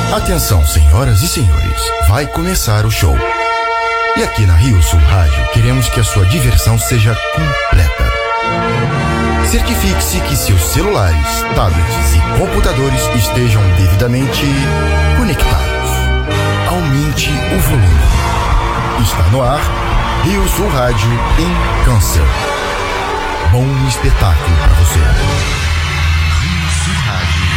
Atenção, senhoras e senhores, vai começar o show. E aqui na Rio Sul Rádio, queremos que a sua diversão seja completa. Certifique-se que seus celulares, tablets e computadores estejam devidamente conectados. Aumente o volume. Está no ar, Rio Sul Rádio em Câncer. Bom espetáculo para você. Rio Sul Rádio.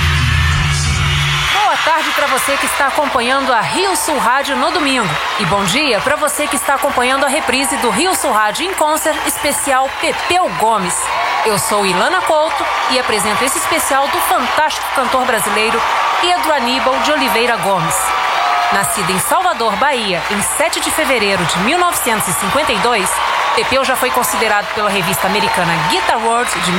Boa tarde para você que está acompanhando a Rio Sul Rádio no domingo. E bom dia para você que está acompanhando a reprise do Rio Sul Rádio em Concert especial Pepeu Gomes. Eu sou Ilana Couto e apresento esse especial do fantástico cantor brasileiro Pedro Aníbal de Oliveira Gomes. Nascido em Salvador, Bahia, em 7 de fevereiro de 1952, Pepeu já foi considerado pela revista americana Guitar World de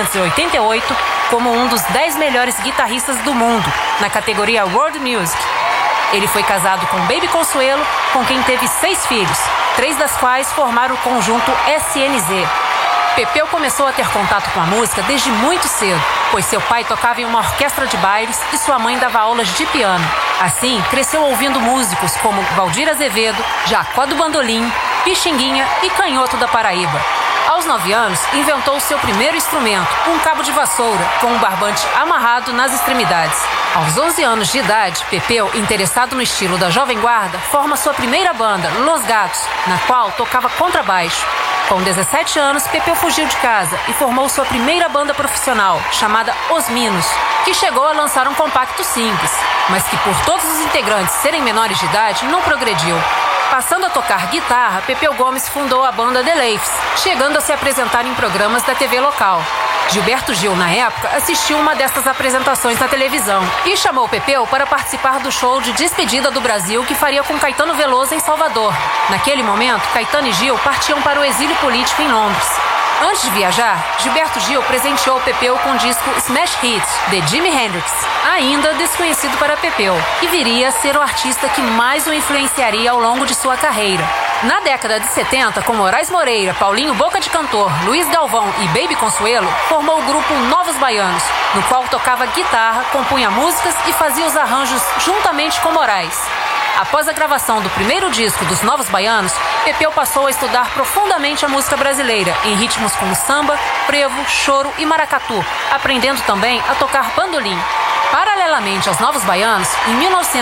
1988 como um dos 10 melhores guitarristas do mundo, na categoria World Music. Ele foi casado com Baby Consuelo, com quem teve 6 filhos, 3 das quais formaram o conjunto SNZ. Pepeu começou a ter contato com a música desde muito cedo, pois seu pai tocava em uma orquestra de bailes e sua mãe dava aulas de piano. Assim, cresceu ouvindo músicos como Valdir Azevedo, Jacó do Bandolim, Pixinguinha e Canhoto da Paraíba. Aos 9 anos, inventou seu primeiro instrumento, um cabo de vassoura, com um barbante amarrado nas extremidades. Aos 11 anos de idade, Pepeu, interessado no estilo da Jovem Guarda, forma sua primeira banda, Los Gatos, na qual tocava contrabaixo. Com 17 anos, Pepeu fugiu de casa e formou sua primeira banda profissional, chamada Os Minos, que chegou a lançar um compacto simples, mas que por todos os integrantes serem menores de idade, não progrediu. Passando a tocar guitarra, Pepeu Gomes fundou a banda The Leifs, chegando a se apresentar em programas da TV local. Gilberto Gil, na época, assistiu uma destas apresentações na televisão e chamou Pepeu para participar do show de despedida do Brasil que faria com Caetano Veloso em Salvador. Naquele momento, Caetano e Gil partiam para o exílio político em Londres. Antes de viajar, Gilberto Gil presenteou Pepeu com o disco Smash Hits, de Jimi Hendrix, ainda desconhecido para Pepeu, que viria a ser o artista que mais o influenciaria ao longo de sua carreira. Na década de 70, com Moraes Moreira, Paulinho Boca de Cantor, Luiz Galvão e Baby Consuelo, formou o grupo Novos Baianos, no qual tocava guitarra, compunha músicas e fazia os arranjos juntamente com Moraes. Após a gravação do primeiro disco dos Novos Baianos, Pepeu passou a estudar profundamente a música brasileira, em ritmos como samba, frevo, choro e maracatu, aprendendo também a tocar bandolim. Paralelamente aos Novos Baianos, em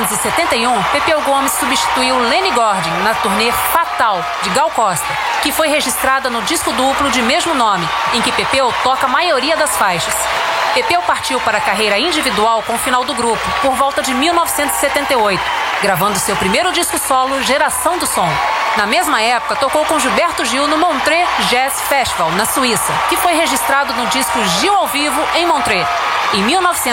1971, Pepeu Gomes substituiu Lenny Gordon na turnê Fatal, de Gal Costa, que foi registrada no disco duplo de mesmo nome, em que Pepeu toca a maioria das faixas. Pepeu partiu para a carreira individual com o final do grupo, por volta de 1978, gravando seu primeiro disco solo, Geração do Som. Na mesma época, tocou com Gilberto Gil no Montreux Jazz Festival, na Suíça, que foi registrado no disco Gil ao Vivo, em Montreux. Em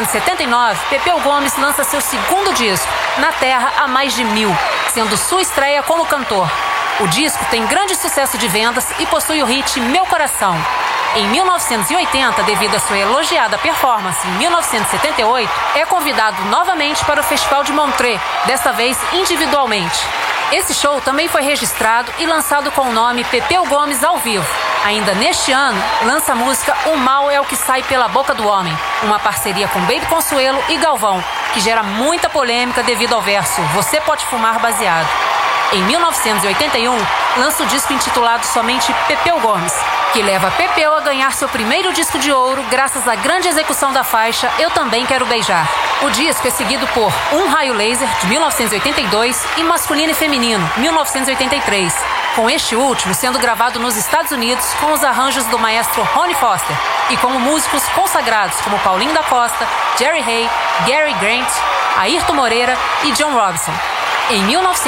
1979, Pepeu Gomes lança seu segundo disco, Na Terra há Mais de 1000, sendo sua estreia como cantor. O disco tem grande sucesso de vendas e possui o hit Meu Coração. Em 1980, devido à sua elogiada performance em 1978, é convidado novamente para o Festival de Montreux, desta vez individualmente. Esse show também foi registrado e lançado com o nome Pepeu Gomes ao Vivo. Ainda neste ano, lança a música O Mal é o que Sai pela Boca do Homem, uma parceria com Baby Consuelo e Galvão, que gera muita polêmica devido ao verso Você Pode Fumar Baseado. Em 1981, lança o disco intitulado somente Pepeu Gomes, que leva Pepeu a ganhar seu primeiro disco de ouro graças à grande execução da faixa Eu Também Quero Beijar. O disco é seguido por Um Raio Laser, de 1982, e Masculino e Feminino, 1983, com este último sendo gravado nos Estados Unidos com os arranjos do maestro Ronnie Foster e com músicos consagrados como Paulinho da Costa, Jerry Hay, Gary Grant, Ayrton Moreira e John Robinson. Em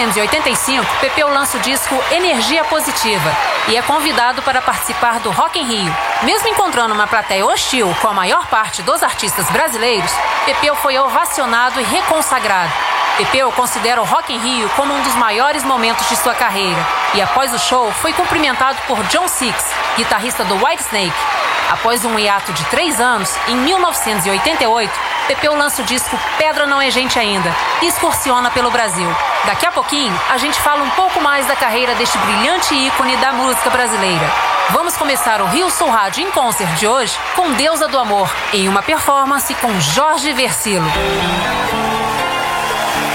1985, Pepeu lança o disco Energia Positiva e é convidado para participar do Rock in Rio. Mesmo encontrando uma plateia hostil com a maior parte dos artistas brasileiros, Pepeu foi ovacionado e reconsagrado. Pepeu considera o Rock in Rio como um dos maiores momentos de sua carreira e após o show foi cumprimentado por John Six, guitarrista do Whitesnake. Após um hiato de 3 anos, em 1988, Pepeu lança o disco Pedra Não É Gente Ainda e excursiona pelo Brasil. Daqui a pouquinho, a gente fala um pouco mais da carreira deste brilhante ícone da música brasileira. Vamos começar o Rio Sul Rádio em Concert de hoje com Deusa do Amor, em uma performance com Jorge Versilo.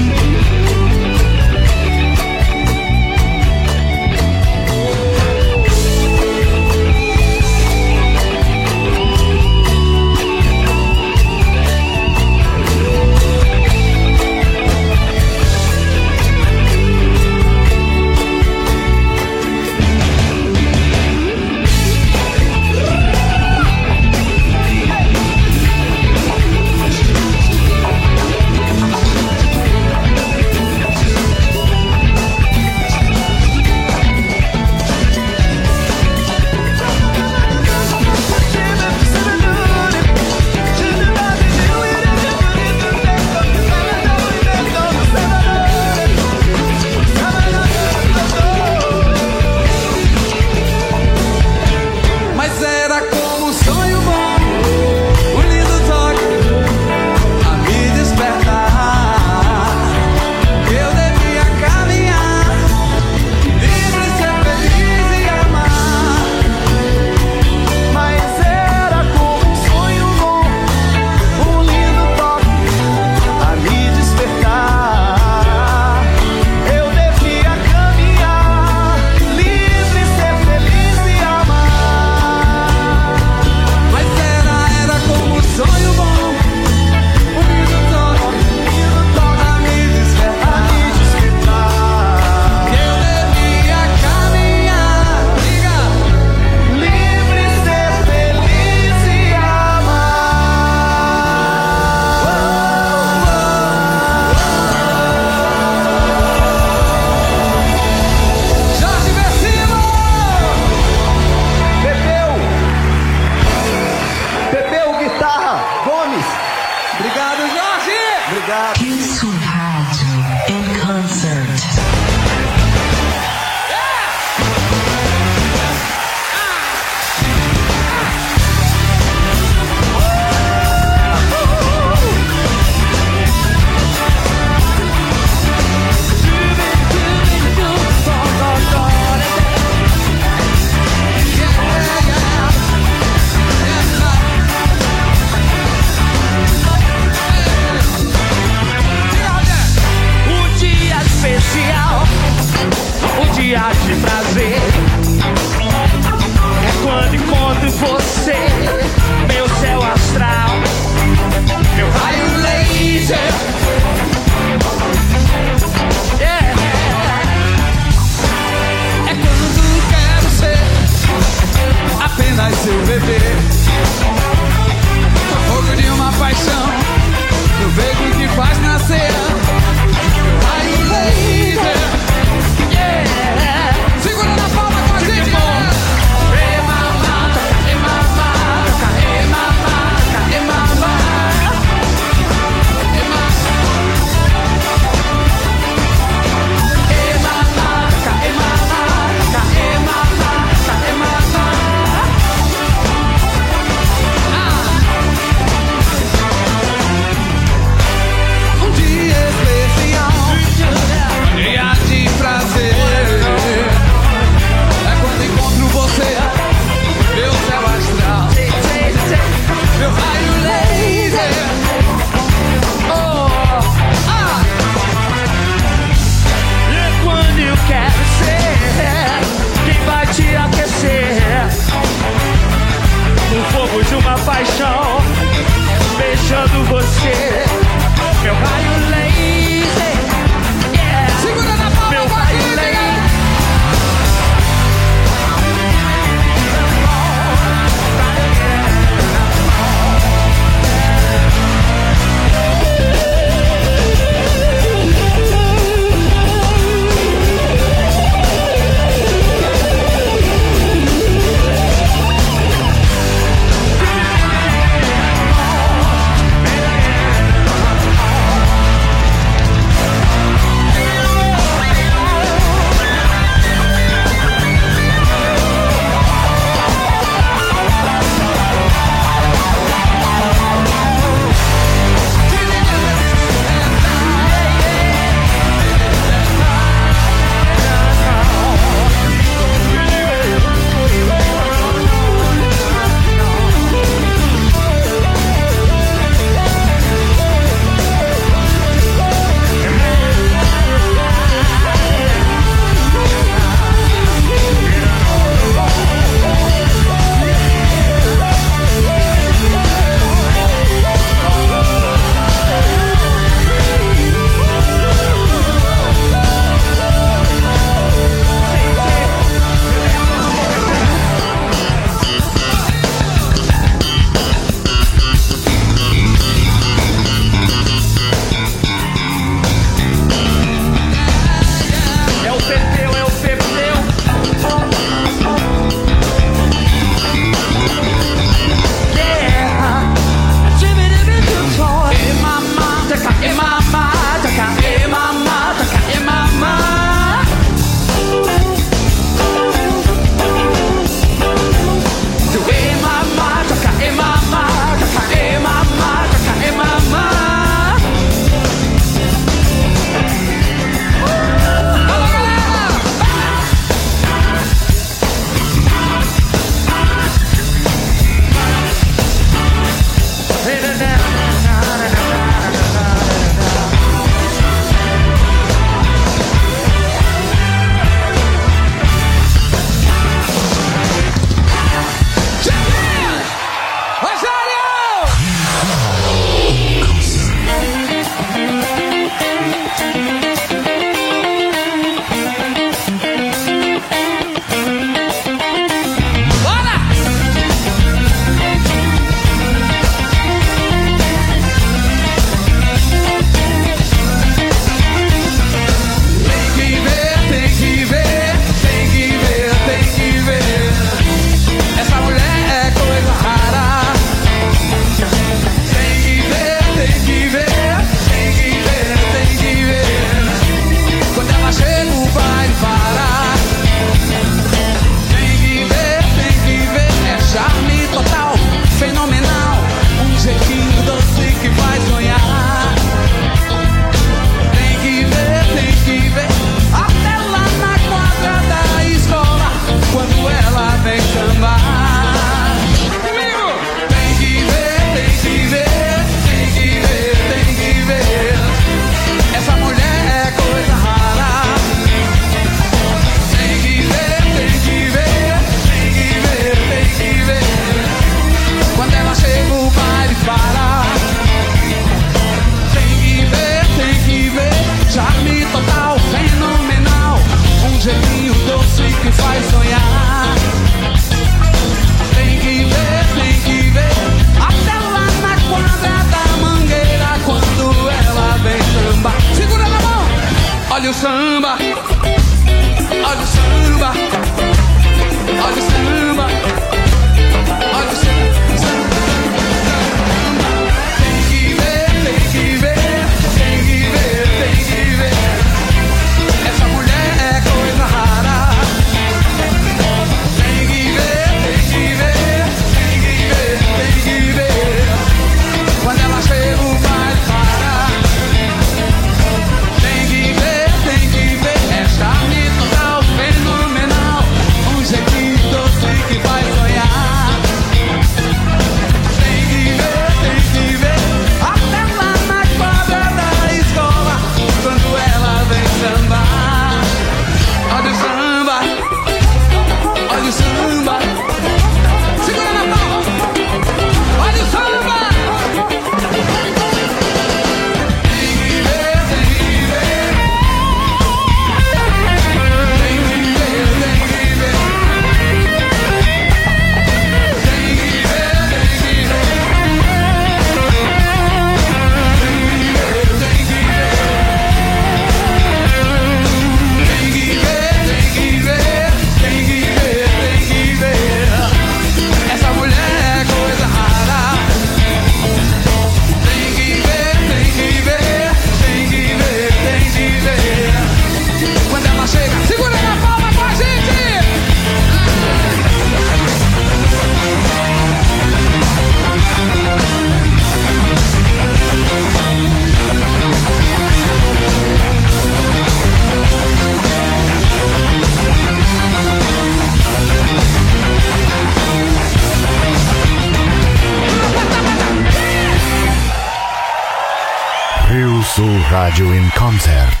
Rio Sul Radio in concert.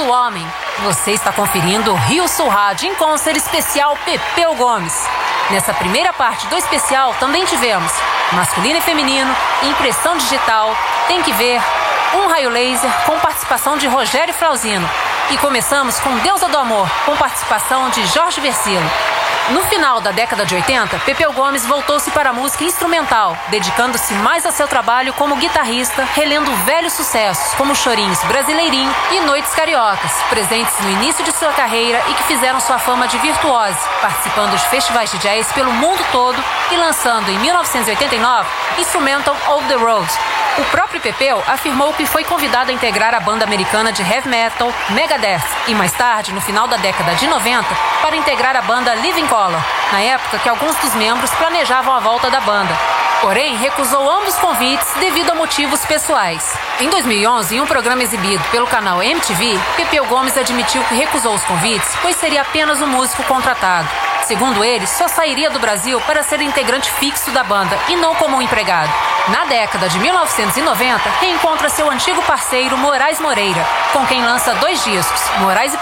homem. Você está conferindo o Rio Sul Rádio em Concert especial Pepeu Gomes. Nessa primeira parte do especial também tivemos masculino e feminino, impressão digital, tem que ver, um raio laser com participação de Rogério Flauzino. E começamos com Deusa do Amor, com participação de Jorge Versilo. No final da década de 80, Pepeu Gomes voltou-se para a música instrumental, dedicando-se mais a seu trabalho como guitarrista, relendo velhos sucessos, como Chorinhos Brasileirinho e Noites Cariocas, presentes no início de sua carreira e que fizeram sua fama de virtuose, participando de festivais de jazz pelo mundo todo e lançando em 1989 Instrumental of the Road. O próprio Pepeu afirmou que foi convidado a integrar a banda americana de heavy metal Megadeth e mais tarde, no final da década de 90, para integrar a banda Living Colour, na época que alguns dos membros planejavam a volta da banda. Porém, recusou ambos os convites devido a motivos pessoais. Em 2011, em um programa exibido pelo canal MTV, Pepeu Gomes admitiu que recusou os convites, pois seria apenas um músico contratado. Segundo ele, só sairia do Brasil para ser integrante fixo da banda e não como um empregado. Na década de 1990, reencontra seu antigo parceiro Moraes Moreira, com quem lança 2 discos, Moraes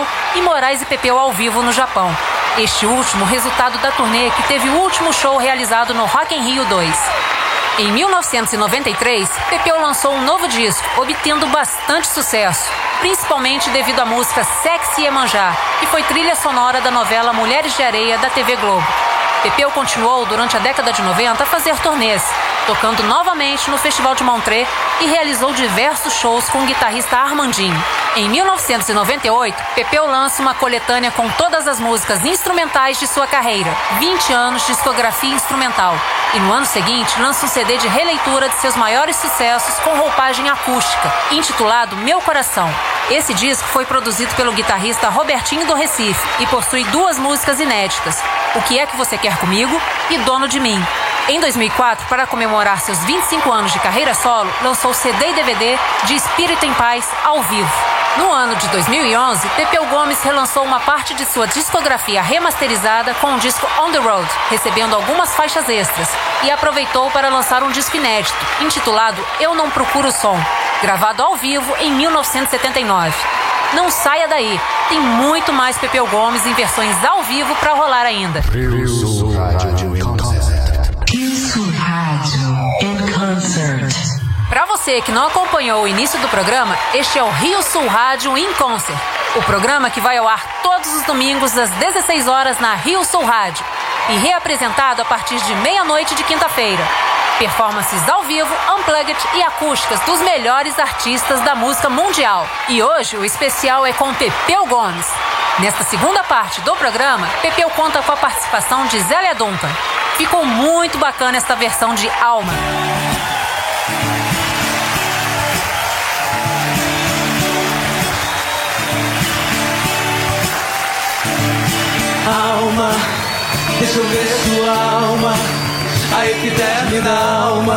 e Pepeu ao vivo no Japão. Este último resultado da turnê que teve o último show realizado no Rock in Rio 2. Em 1993, Pepeu lançou um novo disco, obtendo bastante sucesso, principalmente devido à música Sexy Iemanjá, que foi trilha sonora da novela Mulheres de Areia da TV Globo. Pepeu continuou durante a década de 90 a fazer turnês, tocando novamente no Festival de Montreux e realizou diversos shows com o guitarrista Armandinho. Em 1998, Pepeu lança uma coletânea com todas as músicas instrumentais de sua carreira, 20 anos de discografia instrumental. E no ano seguinte, lança um CD de releitura de seus maiores sucessos com roupagem acústica, intitulado Meu Coração. Esse disco foi produzido pelo guitarrista Robertinho do Recife e possui 2 músicas inéditas, O Que É Que Você Quer Comigo e Dono de Mim. Em 2004, para comemorar seus 25 anos de carreira solo, lançou CD e DVD de Espírito em Paz ao vivo. No ano de 2011, Pepeu Gomes relançou uma parte de sua discografia remasterizada com o disco On The Road, recebendo algumas faixas extras, e aproveitou para lançar um disco inédito, intitulado Eu Não Procuro Som, gravado ao vivo em 1979. Não saia daí, tem muito mais Pepeu Gomes em versões ao vivo para rolar ainda. Rio Sul Rádio em Concert. Rio Sul Rádio em Concert. Para você que não acompanhou o início do programa, este é o Rio Sul Rádio em Concert, o programa que vai ao ar todos os domingos às 16 horas na Rio Sul Rádio e reapresentado a partir de meia-noite de quinta-feira. Performances ao vivo, unplugged e acústicas dos melhores artistas da música mundial. E hoje o especial é com Pepeu Gomes. Nesta segunda parte do programa, Pepeu conta com a participação de Zélia Duncan. Ficou muito bacana esta versão de Alma. Alma, deixa eu ver sua alma, a epiderme da alma.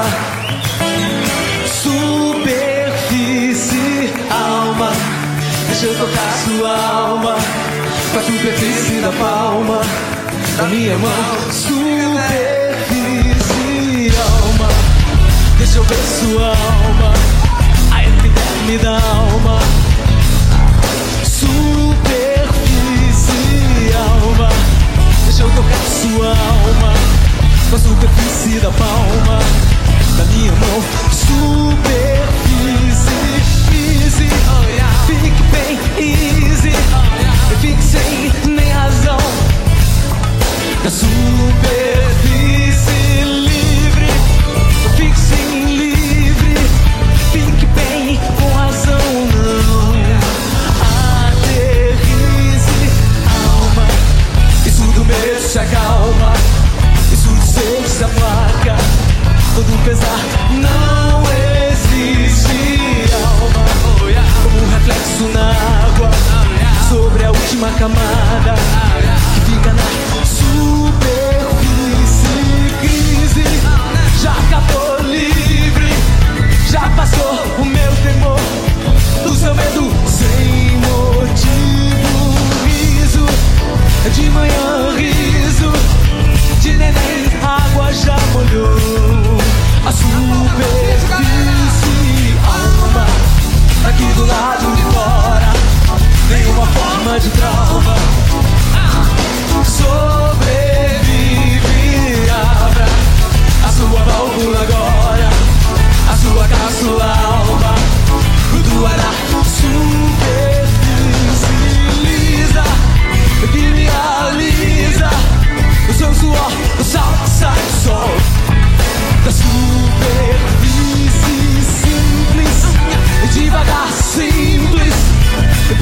Superfície, alma, deixa eu tocar sua alma, com a superfície da palma da minha mão. Superfície, alma, deixa eu ver sua alma, a epiderme da alma. Alma, deixa eu tocar sua alma, com a superfície da palma da minha mão. Superfície, easy, fique bem easy, fique sem nem razão. Da superfície livre, fique sem livre, fique bem com razão.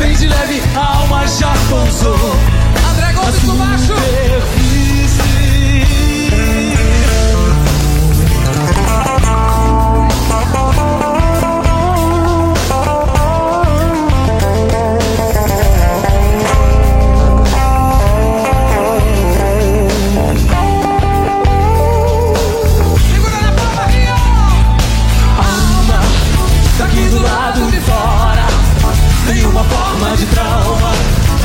Bem de leve, a alma já pousou. André Gomes do baixo. Segura na palma aí, ó. Alma, daqui do lado de fora, nenhuma forma de trauma.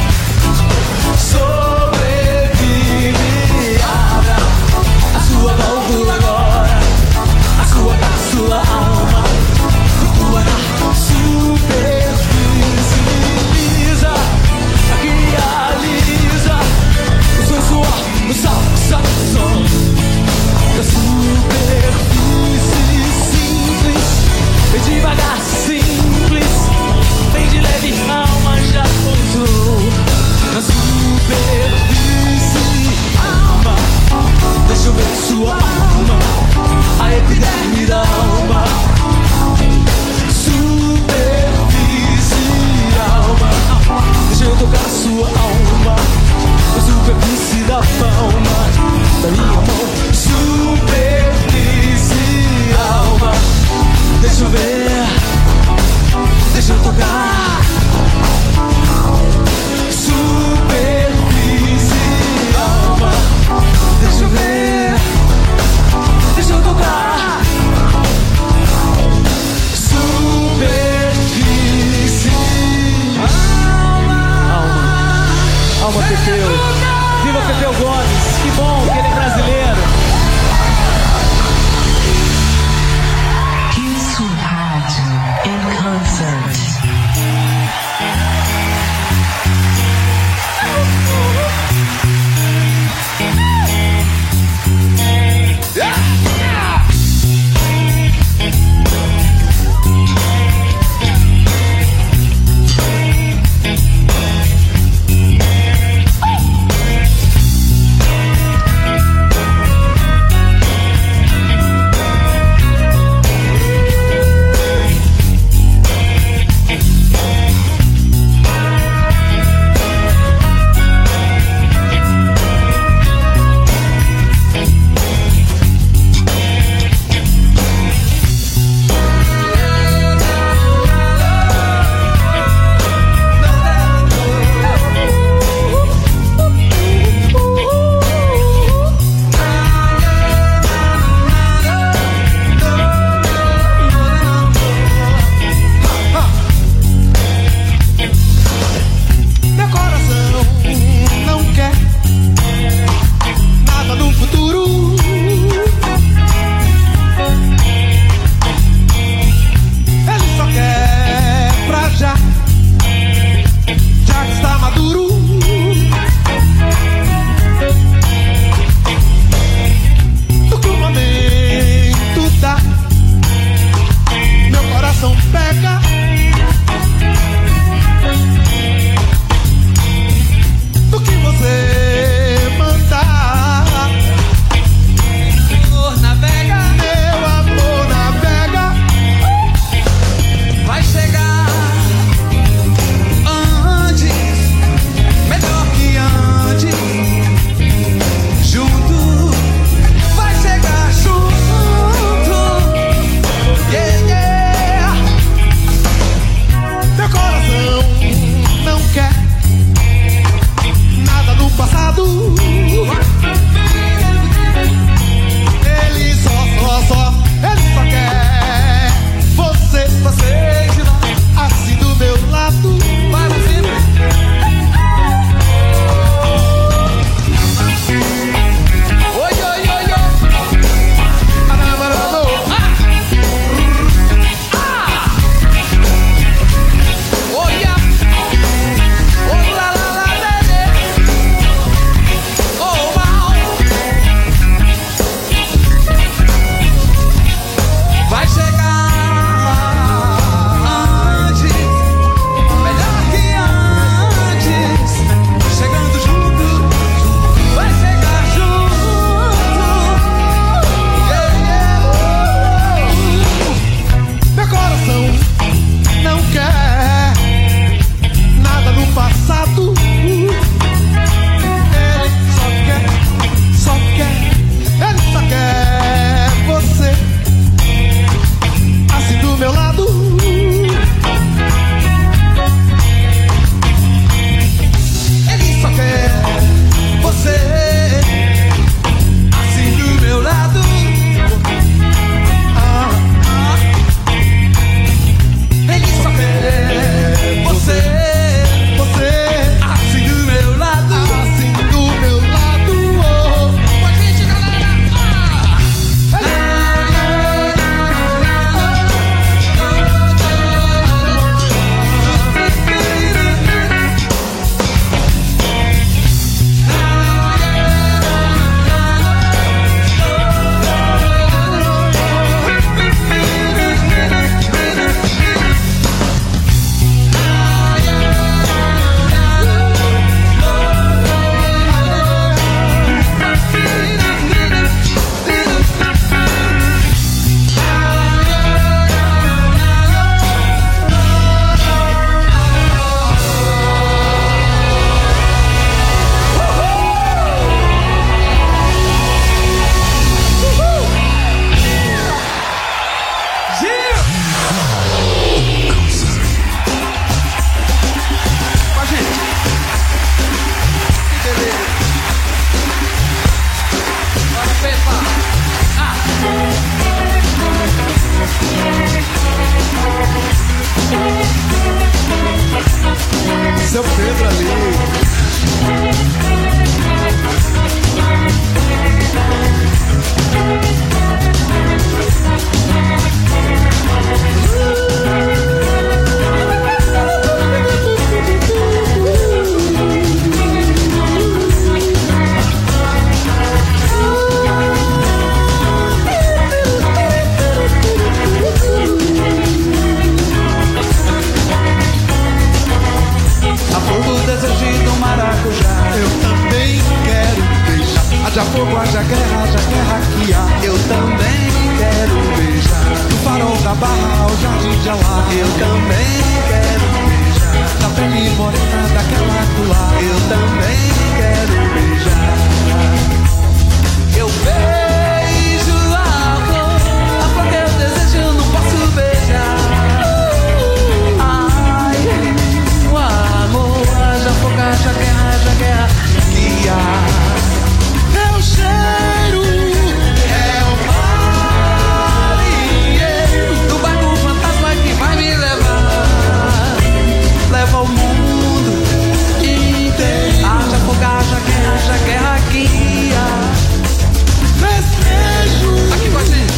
Sobrevive, abra a sua válvula agora. A sua alma flutua na superfície. Lisa, aqui alisa o seu suor, o sal da superfície. Simples, bem devagar, simples, bem de leve, a alma já Seu Pedro ali. A flor do desejo do maracujá. Eu também quero beijar. Haja fogo, haja guerra que há. Eu também quero beijar. Do farol da barra ao jardim de Alá. Eu também quero beijar. Da pele morena daquela colar. Eu também quero beijar. Eu beijo a flor que eu desejo eu não posso beijar. Ai, o amor, haja fogo, haja guerra que há. Meu cheiro É o marinheiro do barco fantasma que vai me levar. Leva o mundo inteiro. Haja fogo, haja guerra que há. Festejo. Aqui com a gente.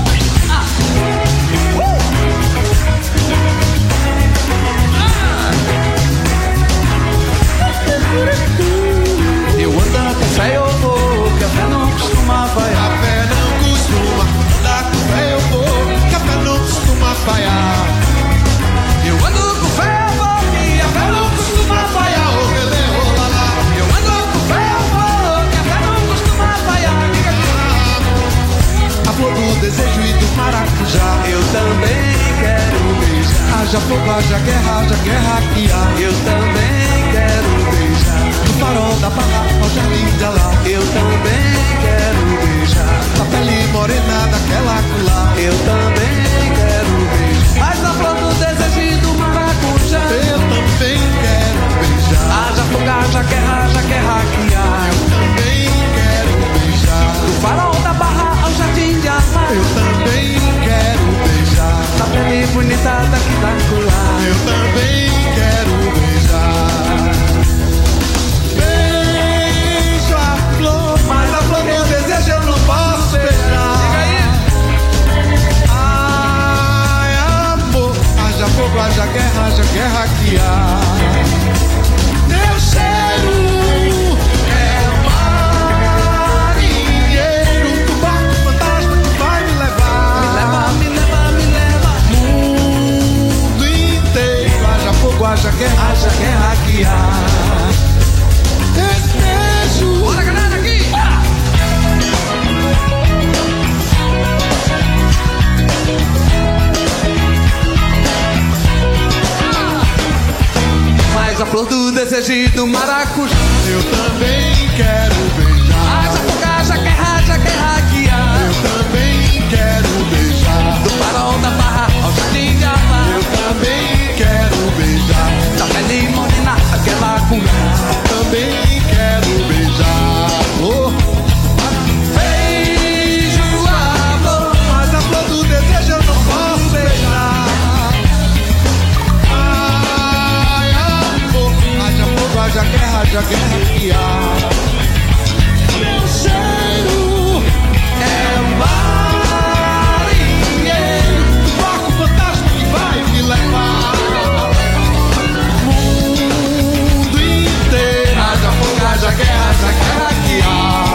Eu ando com fé eu vou, que a fé não costuma falhar. Café não costuma andar com fé eu vou. Café não costuma falhar. Eu ando com fé eu vou, que a fé não costuma falhar. Ô, belê, ô, lá, lá. Eu ando com fé eu vou, que a fé não costuma falhar. Diga aqui. A flor do desejo e do maracujá. Eu também quero beijar. Haja fogo, haja guerra que há. Eu também quero beijar. Do farol da barra ao jardim de Alá. Eu também quero beijar. Da pele morena daquela colar. Eu também quero beijar. Mas a flor do desejo do maracujá. Eu também quero beijar. Haja fogo, haja guerra que há. Eu também quero beijar. Do farol da barra ao jardim de Alá. Eu também quero beijar. Da pele bonita daqui da colar. Eu também quero beijar. Beijo a flor, mas a flor do desejo eu não posso beijar. Diga aí. Ai, amor, haja fogo, haja guerra que há. Meu cheiro é o marinheiro do barco fantasma que vai me levar. Me leva. Mundo inteiro, haja fogo, haja guerra que há. Desejo. Bora, galera, aqui. Mas a flor do desejo do maracujá. Eu também quero beijar. Haja fogo, haja guerra que há. Eu também quero beijar. Do farol da barra ao jardim de Alá. Eu também quero beijar. Da pele morena, aquela colher. Também quero beijar. Oh, Beijo a flor. mas a flor do desejo eu não posso beijar. Ai, amor, haja fogo, haja guerra que há. Meu cheiro É o marinheiro do barco fantasma que vai me levar. Mundo inteiro, haja fogo, haja guerra que há.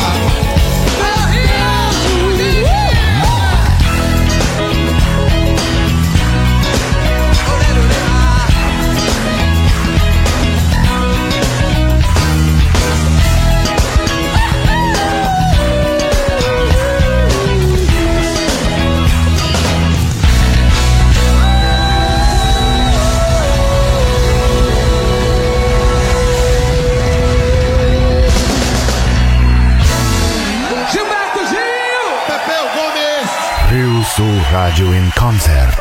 Rio Sul Radio in concert.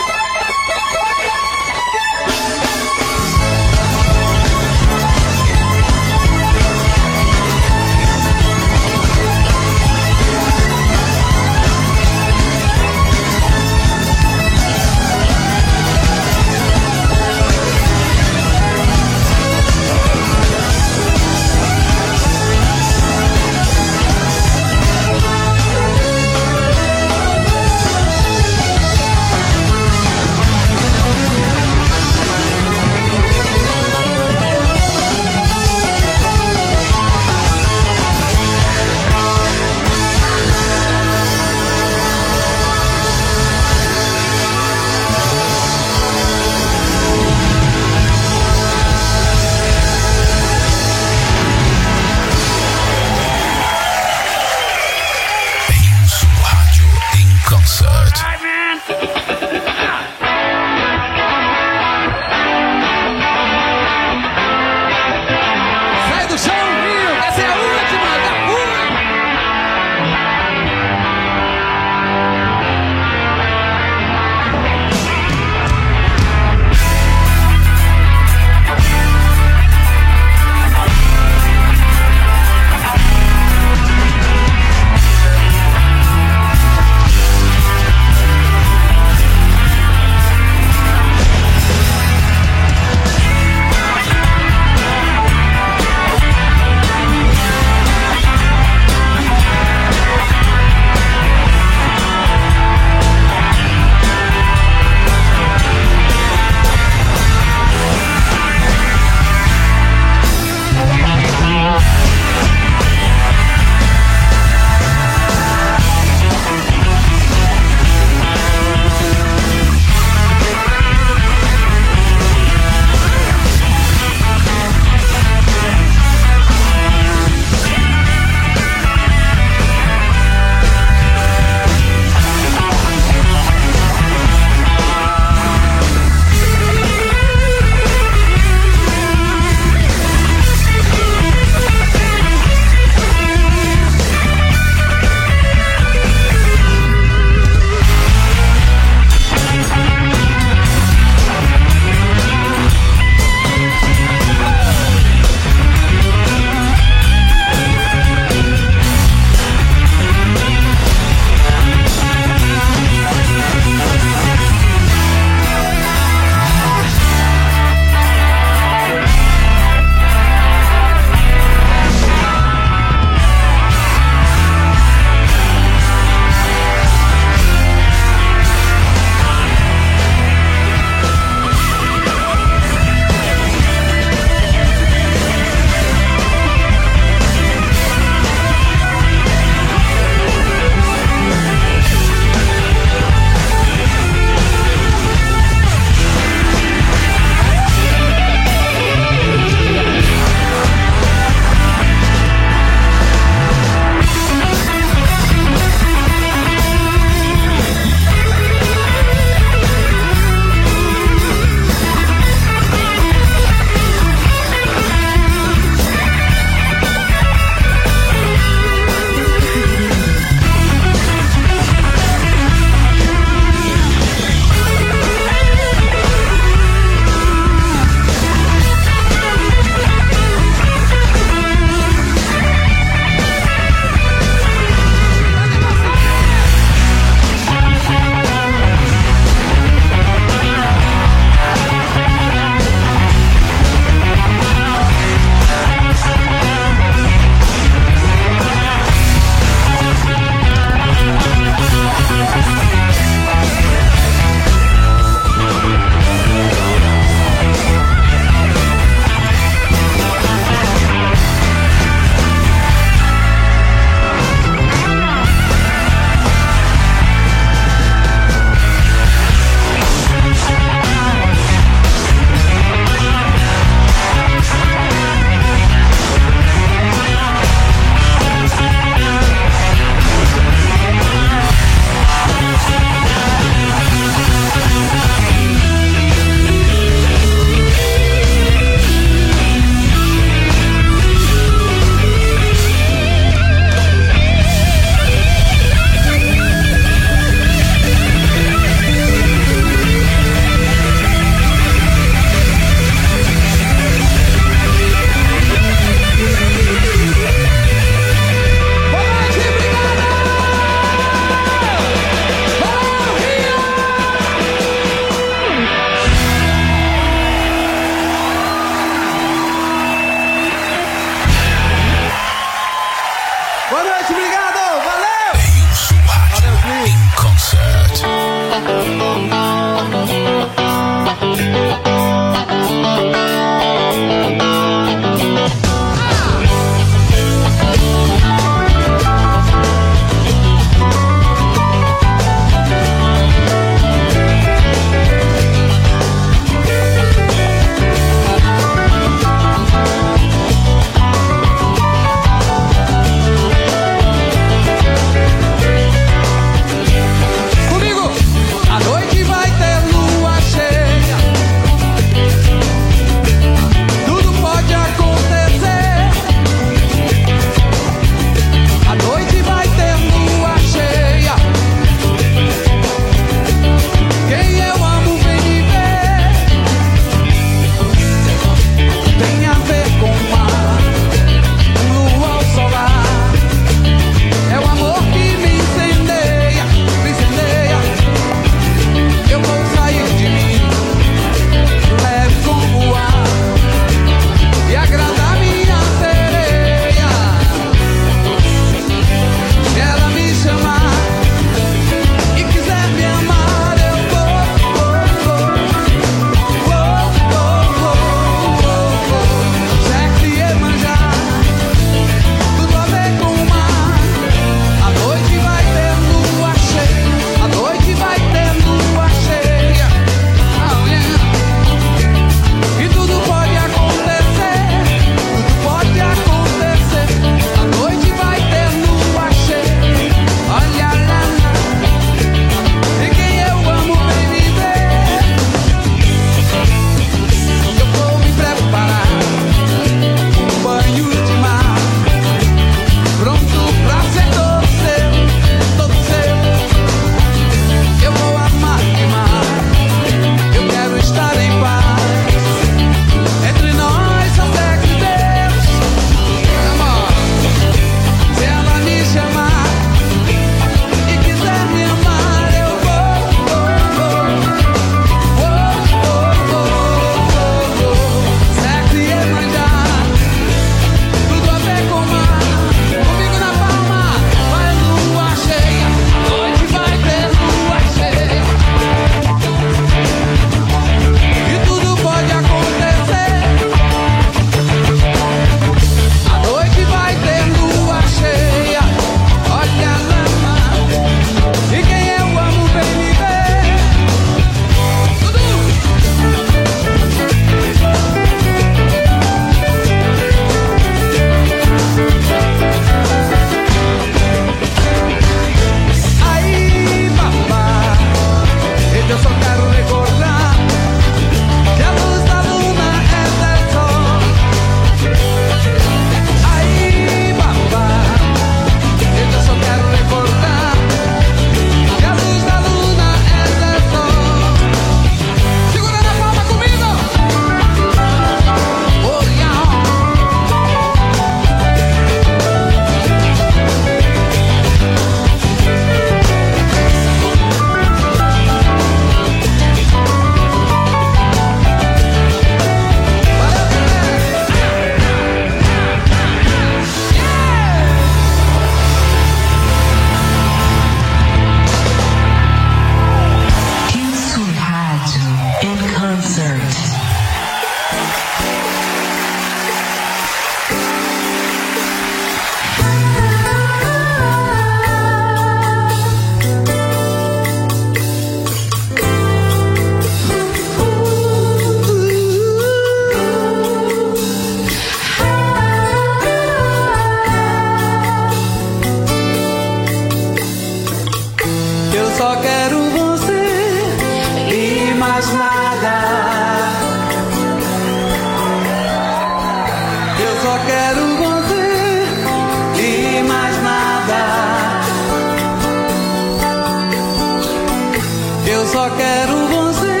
só quero você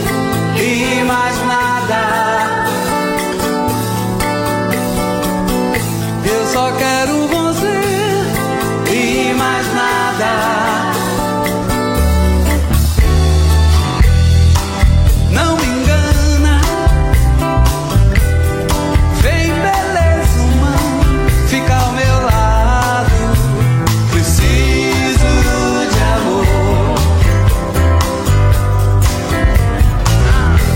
e mais nada. Eu só quero você e mais nada. Não me engana, vem beleza humana, fica ao meu lado. Preciso de amor.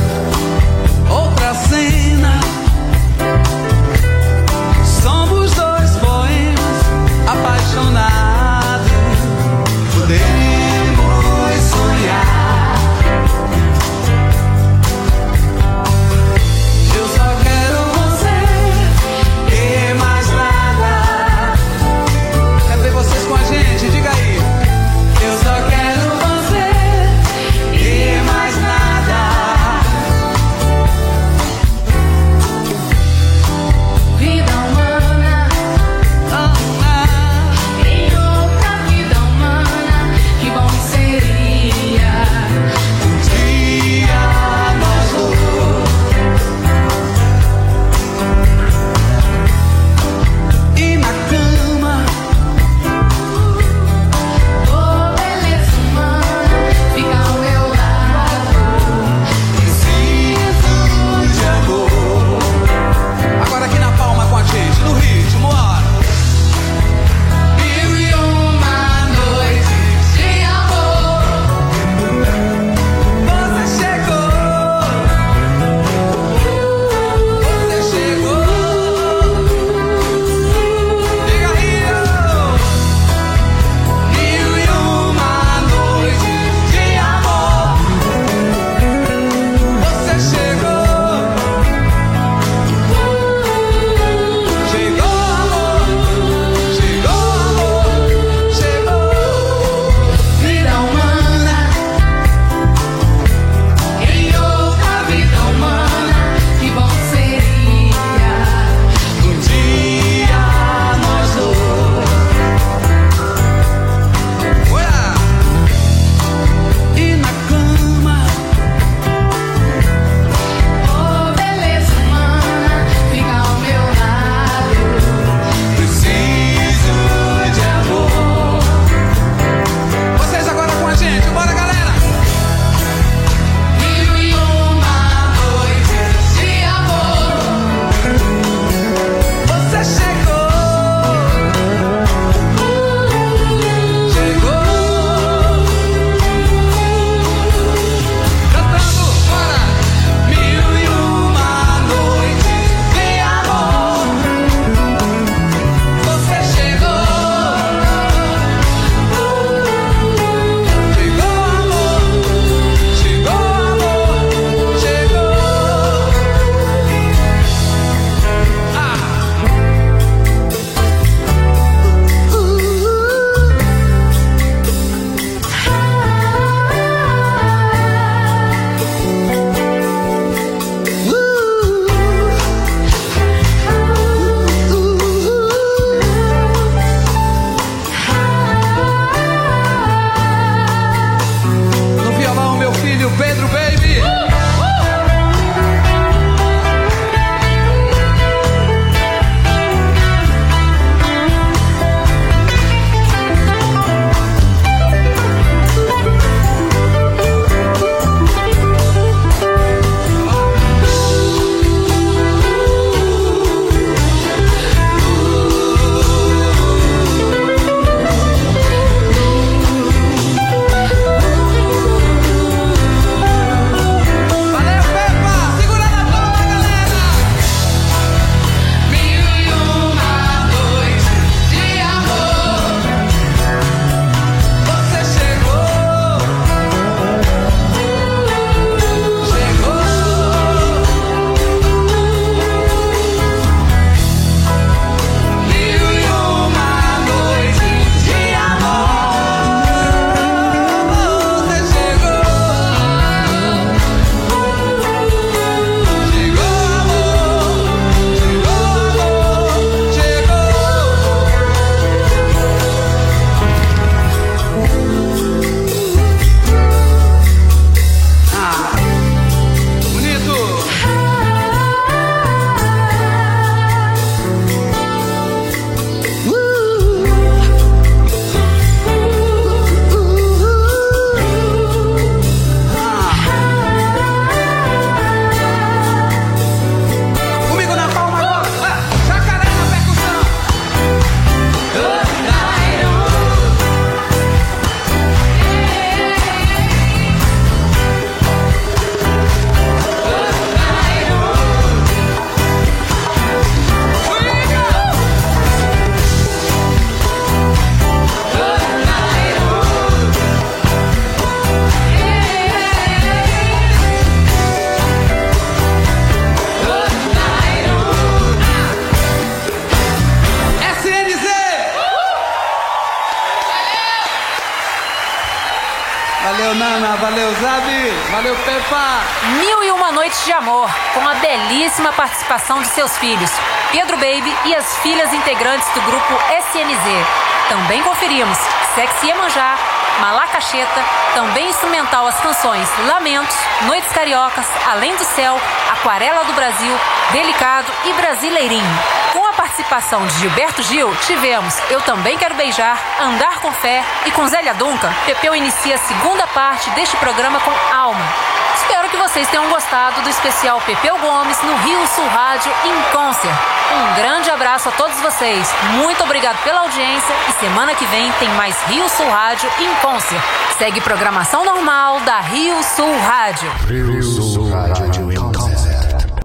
Valeu, Nana. Valeu, Zabi. Valeu, Pepa. 1001 Noites de Amor, com a belíssima participação de seus filhos, Pedro Baby e as filhas integrantes do grupo SNZ. Também conferimos Sexy Iemanjá, Malacacheta, também instrumental as canções Lamentos, Noites Cariocas, Além do Céu, Aquarela do Brasil, Delicado e Brasileirinho. Com a participação de Gilberto Gil, tivemos Eu Também Quero Beijar, Andar com Fé e com Zélia Duncan, Pepeu inicia a segunda parte deste programa com Alma. Espero que vocês tenham gostado do especial Pepeu Gomes no Rio Sul Rádio In Concert. Um grande abraço a todos vocês, muito obrigado pela audiência e semana que vem tem mais Rio Sul Rádio In Concert. Segue programação normal da Rio Sul Rádio. Rio Sul Rádio